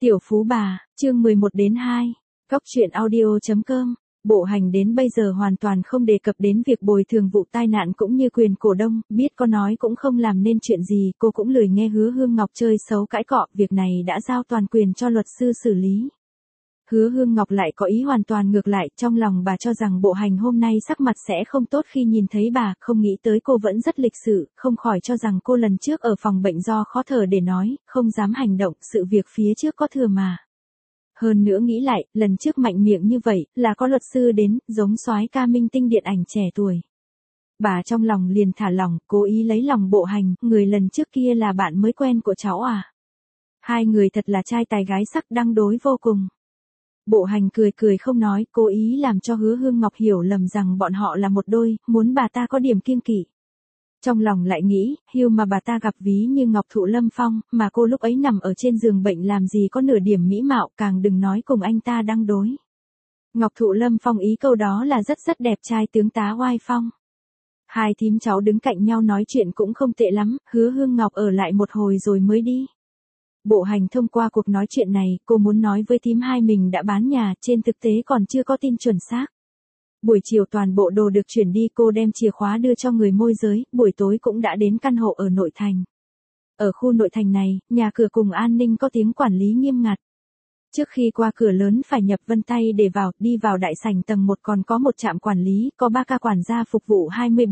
Tiểu Phú Bà, chương 11-2, Cóc truyện audio.com. Bộ Hành đến bây giờ hoàn toàn không đề cập đến việc bồi thường vụ tai nạn cũng như quyền cổ đông, biết có nói cũng không làm nên chuyện gì, cô cũng lười nghe Hứa Hương Ngọc chơi xấu cãi cọ, việc này đã giao toàn quyền cho luật sư xử lý. Hứa Hương Ngọc lại có ý hoàn toàn ngược lại, trong lòng bà cho rằng Bộ Hành hôm nay sắc mặt sẽ không tốt khi nhìn thấy bà, không nghĩ tới cô vẫn rất lịch sự, không khỏi cho rằng cô lần trước ở phòng bệnh do khó thở để nói, không dám hành động, sự việc phía trước có thừa mà. Hơn nữa nghĩ lại, lần trước mạnh miệng như vậy, là có luật sư đến, giống soái ca minh tinh điện ảnh trẻ tuổi. Bà trong lòng liền thả lỏng, cố ý lấy lòng Bộ Hành, người lần trước kia là bạn mới quen của cháu à. Hai người thật là trai tài gái sắc, đăng đối vô cùng. Bộ Hành cười cười không nói, cố ý làm cho Hứa Hương Ngọc hiểu lầm rằng bọn họ là một đôi, muốn bà ta có điểm kiêng kỵ. Trong lòng lại nghĩ, hưu mà bà ta gặp ví như Ngọc Thụ Lâm Phong, mà cô lúc ấy nằm ở trên giường bệnh làm gì có nửa điểm mỹ mạo, càng đừng nói cùng anh ta đăng đối. Ngọc Thụ Lâm Phong ý câu đó là rất đẹp trai tướng tá oai phong. Hai thím cháu đứng cạnh nhau nói chuyện cũng không tệ lắm, Hứa Hương Ngọc ở lại một hồi rồi mới đi. Bộ Hành thông qua cuộc nói chuyện này, cô muốn nói với thím hai mình đã bán nhà, trên thực tế còn chưa có tin chuẩn xác. Buổi chiều toàn bộ đồ được chuyển đi, cô đem chìa khóa đưa cho người môi giới, buổi tối cũng đã đến căn hộ ở nội thành. Ở khu nội thành này, nhà cửa cùng an ninh có tiếng quản lý nghiêm ngặt. Trước khi qua cửa lớn phải nhập vân tay để vào, đi vào đại sảnh tầng 1 còn có một trạm quản lý, có 3 ca quản gia phục vụ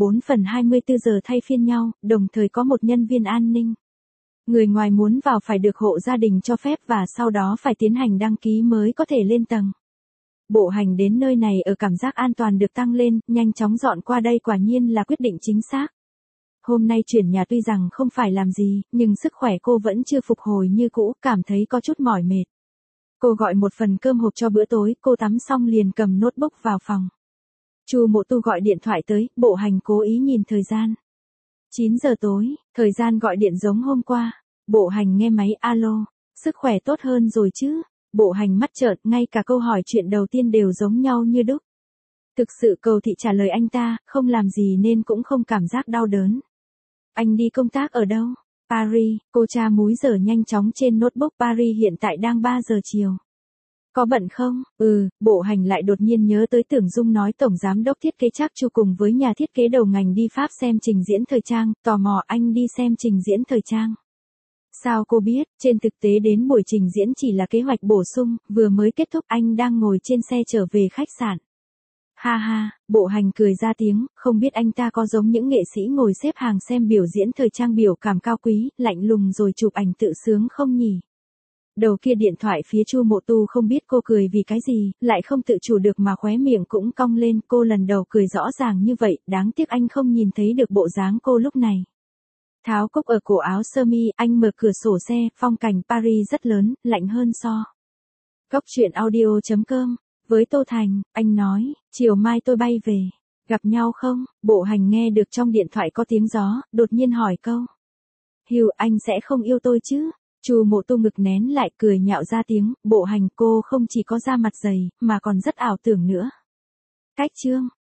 24/24 giờ thay phiên nhau, đồng thời có một nhân viên an ninh. Người ngoài muốn vào phải được hộ gia đình cho phép và sau đó phải tiến hành đăng ký mới có thể lên tầng. Bộ Hành đến nơi này ở cảm giác an toàn được tăng lên, nhanh chóng dọn qua đây quả nhiên là quyết định chính xác. Hôm nay chuyển nhà tuy rằng không phải làm gì, nhưng sức khỏe cô vẫn chưa phục hồi như cũ, cảm thấy có chút mỏi mệt. Cô gọi một phần cơm hộp cho bữa tối, cô tắm xong liền cầm notebook vào phòng. Chu Mộ Tu gọi điện thoại tới, Bộ Hành cố ý nhìn thời gian. 9 giờ tối, thời gian gọi điện giống hôm qua. Bộ Hành nghe máy, alo, sức khỏe tốt hơn rồi chứ? Bộ Hành mắt trợn, ngay cả câu hỏi chuyện đầu tiên đều giống nhau như đúc. Thực sự cầu thị trả lời anh ta, không làm gì nên cũng không cảm giác đau đớn. Anh đi công tác ở đâu? Paris, cô tra múi giờ nhanh chóng trên notebook, Paris hiện tại đang 3 giờ chiều. Có bận không? Bộ Hành lại đột nhiên nhớ tới Tưởng Dung nói tổng giám đốc thiết kế Trác Chu cùng với nhà thiết kế đầu ngành đi Pháp xem trình diễn thời trang, tò mò anh đi xem trình diễn thời trang. Sao cô biết, trên thực tế đến buổi trình diễn chỉ là kế hoạch bổ sung, vừa mới kết thúc anh đang ngồi trên xe trở về khách sạn. Ha ha, Bộ Hành cười ra tiếng, không biết anh ta có giống những nghệ sĩ ngồi xếp hàng xem biểu diễn thời trang biểu cảm cao quý, lạnh lùng rồi chụp ảnh tự sướng không nhỉ? Đầu kia điện thoại phía Chu Mộ Tu không biết cô cười vì cái gì, lại không tự chủ được mà khóe miệng cũng cong lên, cô lần đầu cười rõ ràng như vậy, đáng tiếc anh không nhìn thấy được bộ dáng cô lúc này. Tháo cúc ở cổ áo sơ mi, anh mở cửa sổ xe, phong cảnh Paris rất lớn, lạnh hơn so. Cóc truyện audio.com, với Tô Thành, anh nói, chiều mai tôi bay về, gặp nhau không? Bộ Hành nghe được trong điện thoại có tiếng gió, đột nhiên hỏi câu. Hưu, anh sẽ không yêu tôi chứ? Chu Mộ Tu ngực nén lại cười nhạo ra tiếng, Bộ Hành cô không chỉ có da mặt dày, mà còn rất ảo tưởng nữa. Cách chương.